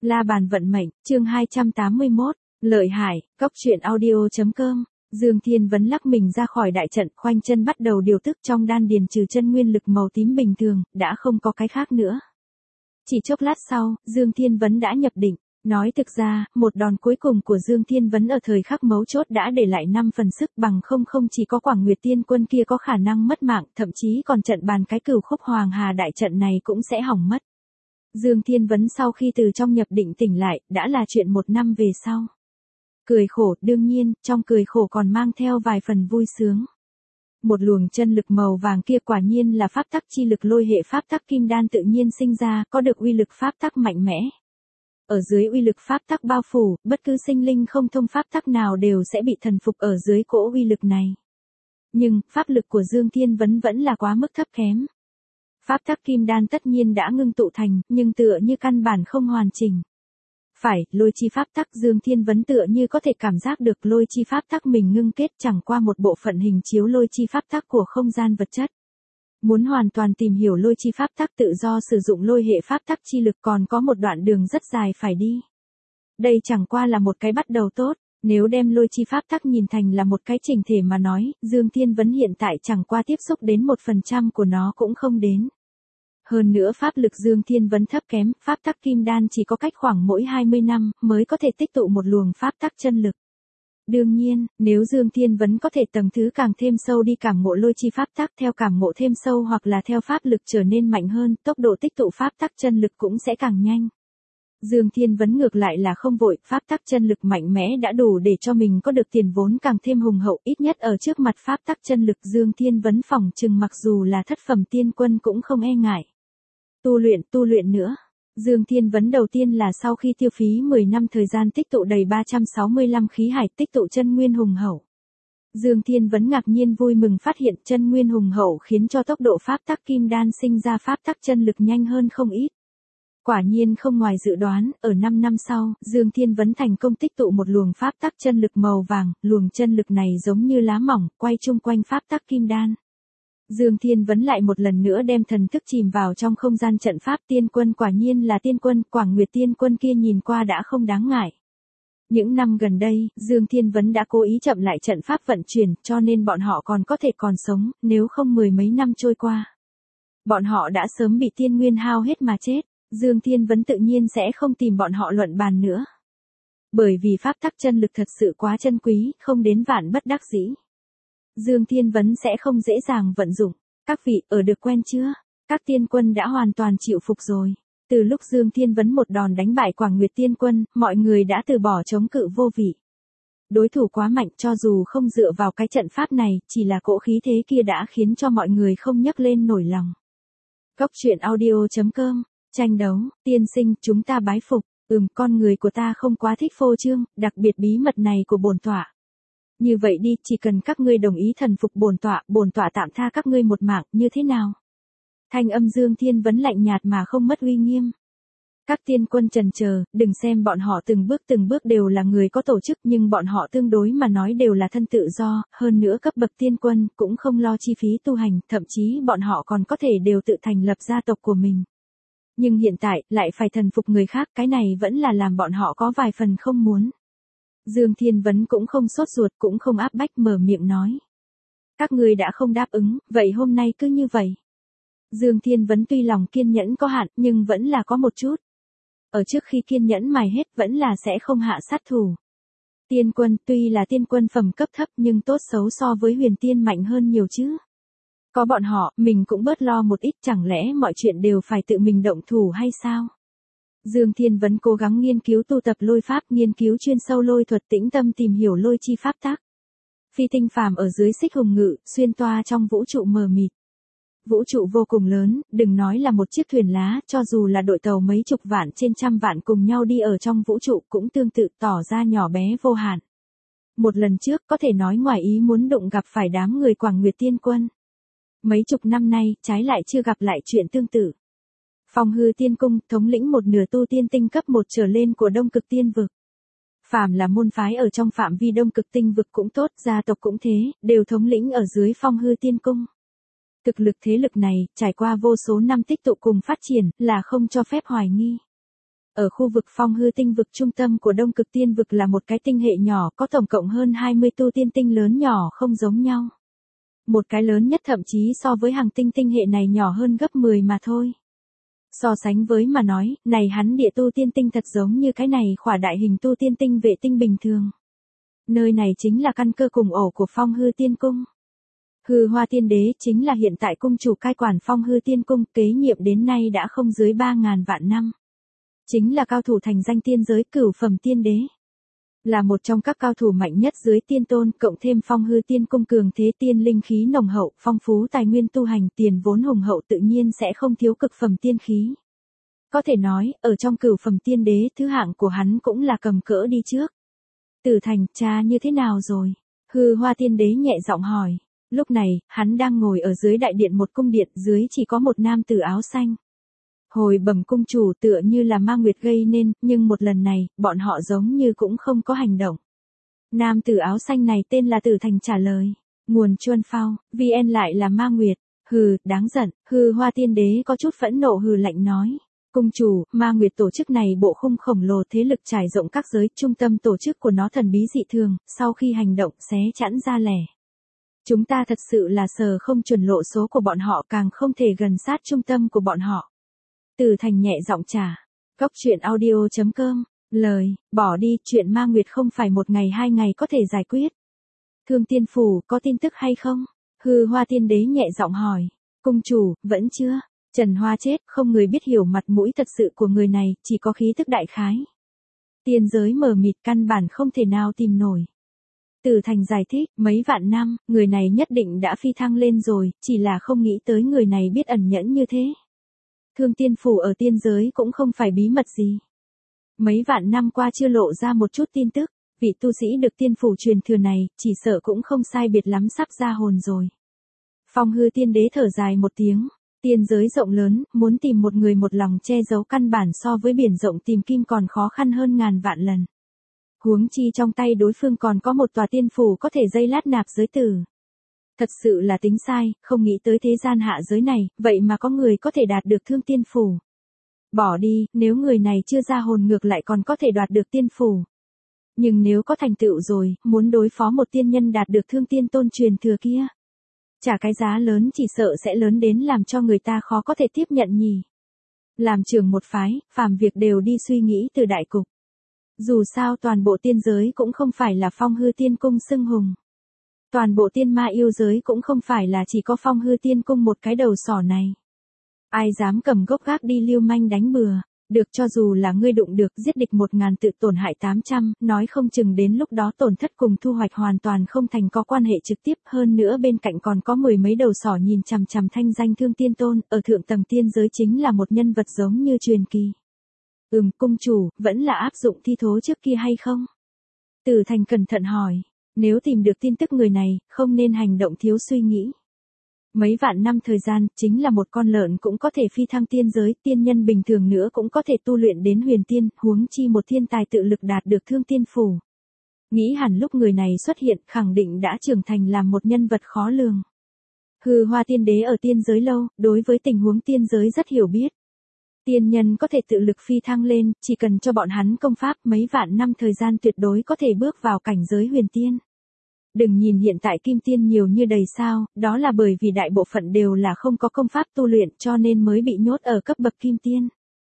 La bàn vận mệnh, chương 281, lợi hại, cóc truyện audio.com. Dương Thiên Vấn lắc mình ra khỏi đại trận, khoanh chân bắt đầu điều tức trong đan điền, trừ chân nguyên lực màu tím bình thường, đã không có cái khác nữa. Chỉ chốc lát sau, Dương Thiên Vấn đã nhập định. Nói thực ra, một đòn cuối cùng của Dương Thiên Vấn ở thời khắc mấu chốt đã để lại 5 phần sức, bằng không chỉ có Quảng Nguyệt Tiên Quân kia có khả năng mất mạng, thậm chí còn trận bàn cái Cửu Khúc Hoàng Hà đại trận này cũng sẽ hỏng mất. Dương Thiên Vấn sau khi từ trong nhập định tỉnh lại, đã là chuyện 1 năm về sau. Cười khổ, đương nhiên, trong cười khổ còn mang theo vài phần vui sướng. Một luồng chân lực màu vàng kia quả nhiên là pháp tắc chi lực lôi hệ pháp tắc kim đan tự nhiên sinh ra, có được uy lực pháp tắc mạnh mẽ. Ở dưới uy lực pháp tắc bao phủ, bất cứ sinh linh không thông pháp tắc nào đều sẽ bị thần phục ở dưới cỗ uy lực này. Nhưng, pháp lực của Dương Thiên Vấn vẫn là quá mức thấp kém. Pháp tắc kim đan tất nhiên đã ngưng tụ thành, nhưng tựa như căn bản không hoàn chỉnh. Phải, lôi chi pháp tắc Dương Thiên Vấn tựa như có thể cảm giác được lôi chi pháp tắc mình ngưng kết chẳng qua một bộ phận hình chiếu lôi chi pháp tắc của không gian vật chất. Muốn hoàn toàn tìm hiểu lôi chi pháp tắc tự do sử dụng lôi hệ pháp tắc chi lực còn có một đoạn đường rất dài phải đi. Đây chẳng qua là một cái bắt đầu tốt, nếu đem lôi chi pháp tắc nhìn thành là một cái chỉnh thể mà nói, Dương Thiên Vấn hiện tại chẳng qua tiếp xúc đến 1% của nó cũng không đến. Hơn nữa pháp lực Dương Thiên Vấn thấp kém, pháp tắc kim đan chỉ có cách khoảng mỗi 20 năm mới có thể tích tụ một luồng pháp tắc chân lực. Đương nhiên, nếu Dương Thiên Vấn có thể tầng thứ càng thêm sâu đi cảm ngộ lôi chi pháp tắc, theo cảm ngộ thêm sâu hoặc là theo pháp lực trở nên mạnh hơn, tốc độ tích tụ pháp tắc chân lực cũng sẽ càng nhanh. Dương Thiên Vấn ngược lại là không vội, pháp tắc chân lực mạnh mẽ đã đủ để cho mình có được tiền vốn càng thêm hùng hậu, ít nhất ở trước mặt pháp tắc chân lực Dương Thiên Vấn phỏng chừng mặc dù là thất phẩm tiên quân cũng không e ngại. Tu luyện nữa. Dương Thiên Vấn đầu tiên là sau khi tiêu phí 10 năm thời gian tích tụ đầy 365 khí hải, tích tụ chân nguyên hùng hậu. Dương Thiên Vấn ngạc nhiên vui mừng phát hiện chân nguyên hùng hậu khiến cho tốc độ pháp tắc kim đan sinh ra pháp tắc chân lực nhanh hơn không ít. Quả nhiên không ngoài dự đoán, ở 5 năm sau, Dương Thiên Vấn thành công tích tụ một luồng pháp tắc chân lực màu vàng, luồng chân lực này giống như lá mỏng, quay chung quanh pháp tắc kim đan. Dương Thiên Vấn lại một lần nữa đem thần thức chìm vào trong không gian trận pháp, tiên quân quả nhiên là tiên quân, Quảng Nguyệt Tiên Quân kia nhìn qua đã không đáng ngại. Những năm gần đây, Dương Thiên Vấn đã cố ý chậm lại trận pháp vận chuyển, cho nên bọn họ còn có thể còn sống, nếu không 10 mấy năm trôi qua. Bọn họ đã sớm bị tiên nguyên hao hết mà chết, Dương Thiên Vấn tự nhiên sẽ không tìm bọn họ luận bàn nữa. Bởi vì pháp tắc chân lực thật sự quá chân quý, không đến vạn bất đắc dĩ. Dương Thiên Vấn sẽ không dễ dàng vận dụng. Các vị, ở được quen chưa? Các tiên quân đã hoàn toàn chịu phục rồi. Từ lúc Dương Thiên Vấn một đòn đánh bại Quảng Nguyệt Tiên Quân, mọi người đã từ bỏ chống cự vô vị. Đối thủ quá mạnh, cho dù không dựa vào cái trận pháp này, chỉ là cỗ khí thế kia đã khiến cho mọi người không nhấc lên nổi lòng. Cóc truyện audio.com. Tranh đấu, tiên sinh, chúng ta bái phục. Con người của ta không quá thích phô trương, đặc biệt bí mật này của bổn tọa. Như vậy đi, chỉ cần các ngươi đồng ý thần phục bổn tọa tạm tha các ngươi một mạng, như thế nào? Thanh âm Dương Thiên Vấn lạnh nhạt mà không mất uy nghiêm. Các tiên quân trần chờ, đừng xem bọn họ từng bước đều là người có tổ chức, nhưng bọn họ tương đối mà nói đều là thân tự do, hơn nữa cấp bậc tiên quân cũng không lo chi phí tu hành, thậm chí bọn họ còn có thể đều tự thành lập gia tộc của mình. Nhưng hiện tại, lại phải thần phục người khác, cái này vẫn là làm bọn họ có vài phần không muốn. Dương Thiên Vấn cũng không sốt ruột, cũng không áp bách, mở miệng nói. Các ngươi đã không đáp ứng, vậy hôm nay cứ như vậy. Dương Thiên Vấn tuy lòng kiên nhẫn có hạn, nhưng vẫn là có một chút. Ở trước khi kiên nhẫn mài hết vẫn là sẽ không hạ sát thủ. Tiên quân tuy là tiên quân phẩm cấp thấp nhưng tốt xấu so với huyền tiên mạnh hơn nhiều chứ. Có bọn họ, mình cũng bớt lo một ít, chẳng lẽ mọi chuyện đều phải tự mình động thủ hay sao? Dương Thiên Vấn cố gắng nghiên cứu tu tập lôi pháp, nghiên cứu chuyên sâu lôi thuật, tĩnh tâm tìm hiểu lôi chi pháp tắc. Phi tinh phàm ở dưới xích hùng ngự, xuyên toa trong vũ trụ mờ mịt. Vũ trụ vô cùng lớn, đừng nói là một chiếc thuyền lá, cho dù là đội tàu mấy chục vạn trên trăm vạn cùng nhau đi ở trong vũ trụ cũng tương tự tỏ ra nhỏ bé vô hạn. Một lần trước có thể nói ngoài ý muốn đụng gặp phải đám người Quảng Nguyệt Tiên Quân. Mấy chục năm nay, trái lại chưa gặp lại chuyện tương tự. Phong Hư Tiên Cung, thống lĩnh một nửa tu tiên tinh cấp 1 trở lên của Đông Cực Tiên vực. Phàm là môn phái ở trong phạm vi Đông Cực Tinh vực cũng tốt, gia tộc cũng thế, đều thống lĩnh ở dưới Phong Hư Tiên Cung. Thực lực thế lực này, trải qua vô số năm tích tụ cùng phát triển, là không cho phép hoài nghi. Ở khu vực Phong Hư tinh vực trung tâm của Đông Cực Tiên vực là một cái tinh hệ nhỏ có tổng cộng hơn 20 tu tiên tinh lớn nhỏ không giống nhau. Một cái lớn nhất thậm chí so với hàng tinh tinh hệ này nhỏ hơn gấp 10 mà thôi. So sánh với mà nói, này hắn địa tu tiên tinh thật giống như cái này khỏa đại hình tu tiên tinh vệ tinh bình thường. Nơi này chính là căn cơ cùng ổ của Phong Hư Tiên Cung. Hư Hoa Tiên Đế chính là hiện tại cung chủ cai quản Phong Hư Tiên Cung, kế nhiệm đến nay đã không dưới 3.000 vạn năm. Chính là cao thủ thành danh tiên giới cửu phẩm tiên đế. Là một trong các cao thủ mạnh nhất dưới tiên tôn, cộng thêm Phong Hư Tiên Cung cường thế tiên linh khí nồng hậu, phong phú tài nguyên tu hành, tiền vốn hùng hậu tự nhiên sẽ không thiếu cực phẩm tiên khí. Có thể nói, ở trong cửu phẩm tiên đế, thứ hạng của hắn cũng là cầm cỡ đi trước. Tử Thành, cha như thế nào rồi? Hư Hoa Tiên Đế nhẹ giọng hỏi. Lúc này, hắn đang ngồi ở dưới đại điện một cung điện, dưới chỉ có một nam tử áo xanh. Hồi bẩm cung chủ tựa như là ma nguyệt gây nên, nhưng một lần này, bọn họ giống như cũng không có hành động. Nam tử áo xanh này tên là Tử Thành trả lời. Nguồn Chuân Phao, VN lại là ma nguyệt. Hừ, đáng giận. Hư Hoa Tiên Đế có chút phẫn nộ hừ lạnh nói. Cung chủ, ma nguyệt tổ chức này bộ khung khổng lồ thế lực trải rộng các giới, trung tâm tổ chức của nó thần bí dị thường, sau khi hành động xé chẵn ra lẻ. Chúng ta thật sự là sờ không chuẩn lộ số của bọn họ, càng không thể gần sát trung tâm của bọn họ. Tử Thành nhẹ giọng trả. Góc truyện audio.com. Lời, bỏ đi, chuyện ma nguyệt không phải một ngày hai ngày có thể giải quyết. Thương Tiên Phủ, có tin tức hay không? Hư Hoa Tiên Đế nhẹ giọng hỏi. Cung chủ, vẫn chưa. Trần Hoa chết, không người biết hiểu mặt mũi thật sự của người này, chỉ có khí tức đại khái. Tiên giới mờ mịt căn bản không thể nào tìm nổi. Tử Thành giải thích, mấy vạn năm, người này nhất định đã phi thăng lên rồi, chỉ là không nghĩ tới người này biết ẩn nhẫn như thế. Thương Tiên Phủ ở tiên giới cũng không phải bí mật gì. Mấy vạn năm qua chưa lộ ra một chút tin tức, vị tu sĩ được tiên phủ truyền thừa này, chỉ sợ cũng không sai biệt lắm sắp ra hồn rồi. Phong Hư Tiên Đế thở dài một tiếng. Tiên giới rộng lớn, muốn tìm một người một lòng che giấu căn bản so với biển rộng tìm kim còn khó khăn hơn ngàn vạn lần. Huống chi trong tay đối phương còn có một tòa tiên phủ có thể dây lát nạp giới tử. Thật sự là tính sai, không nghĩ tới thế gian hạ giới này, vậy mà có người có thể đạt được thương tiên phủ. Bỏ đi, nếu người này chưa ra hồn ngược lại còn có thể đoạt được tiên phủ. Nhưng nếu có thành tựu rồi, muốn đối phó một tiên nhân đạt được thương tiên tôn truyền thừa kia. Trả cái giá lớn chỉ sợ sẽ lớn đến làm cho người ta khó có thể tiếp nhận nhỉ. Làm trưởng một phái, phàm việc đều đi suy nghĩ từ đại cục. Dù sao toàn bộ tiên giới cũng không phải là Phong Hư Tiên Cung xưng hùng. Toàn bộ tiên ma yêu giới cũng không phải là chỉ có Phong Hư Tiên Cung một cái đầu sỏ này. Ai dám cầm gốc gác đi lưu manh đánh bừa, được cho dù là ngươi đụng được giết địch 1000 tự tổn hại 800, nói không chừng đến lúc đó tổn thất cùng thu hoạch hoàn toàn không thành có quan hệ trực tiếp, hơn nữa bên cạnh còn có mười mấy đầu sỏ nhìn chằm chằm thanh danh Thương Tiên Tôn, ở thượng tầng tiên giới chính là một nhân vật giống như truyền kỳ. Cung chủ, vẫn là áp dụng thi thố trước kia hay không? Tử Thành cẩn thận hỏi, nếu tìm được tin tức người này, không nên hành động thiếu suy nghĩ. Mấy vạn năm thời gian, chính là một con lợn cũng có thể phi thăng tiên giới, tiên nhân bình thường nữa cũng có thể tu luyện đến huyền tiên, huống chi một thiên tài tự lực đạt được thương tiên phủ. Nghĩ hẳn lúc người này xuất hiện, khẳng định đã trưởng thành làm một nhân vật khó lường. Hư Hoa Tiên Đế ở tiên giới lâu, đối với tình huống tiên giới rất hiểu biết. Tiên nhân có thể tự lực phi thăng lên, chỉ cần cho bọn hắn công pháp mấy vạn năm thời gian tuyệt đối có thể bước vào cảnh giới huyền tiên. Đừng nhìn hiện tại kim tiên nhiều như đầy sao, đó là bởi vì đại bộ phận đều là không có công pháp tu luyện cho nên mới bị nhốt ở cấp bậc kim tiên.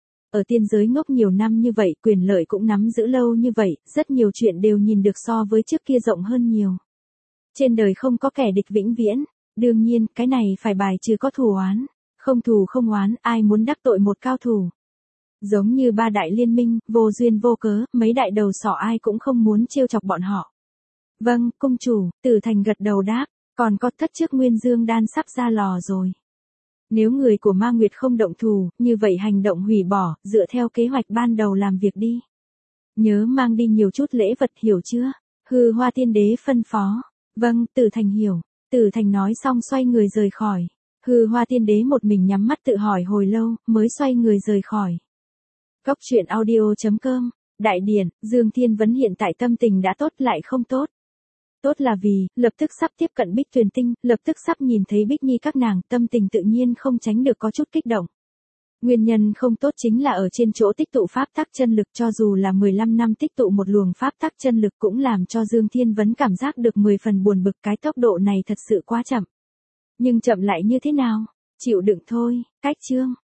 Ở tiên giới ngốc nhiều năm như vậy, quyền lợi cũng nắm giữ lâu như vậy, rất nhiều chuyện đều nhìn được so với trước kia rộng hơn nhiều. Trên đời không có kẻ địch vĩnh viễn, đương nhiên, cái này phải bài trừ có thù oán. Không thù không oán, ai muốn đắc tội một cao thủ. Giống như ba đại liên minh, vô duyên vô cớ, mấy đại đầu sỏ ai cũng không muốn trêu chọc bọn họ. Vâng, cung chủ, Tử Thành gật đầu đáp, còn có thất trước nguyên dương đan sắp ra lò rồi. Nếu người của ma nguyệt không động thủ, như vậy hành động hủy bỏ, dựa theo kế hoạch ban đầu làm việc đi. Nhớ mang đi nhiều chút lễ vật hiểu chưa? Hư Hoa Tiên Đế phân phó. Vâng, Tử Thành hiểu. Tử Thành nói xong xoay người rời khỏi. Hư Hoa Tiên Đế một mình nhắm mắt tự hỏi hồi lâu, mới xoay người rời khỏi. Góc truyện audio.com, Đại Điển, Dương Thiên Vấn hiện tại tâm tình đã tốt lại không tốt. Tốt là vì, lập tức sắp tiếp cận Bích Tuyền Tinh, lập tức sắp nhìn thấy Bích Nhi các nàng, tâm tình tự nhiên không tránh được có chút kích động. Nguyên nhân không tốt chính là ở trên chỗ tích tụ pháp tắc chân lực, cho dù là 15 năm tích tụ một luồng pháp tắc chân lực cũng làm cho Dương Thiên Vấn cảm giác được 10 phần buồn bực, cái tốc độ này thật sự quá chậm. Nhưng chậm lại như thế nào? Chịu đựng thôi, cách chương.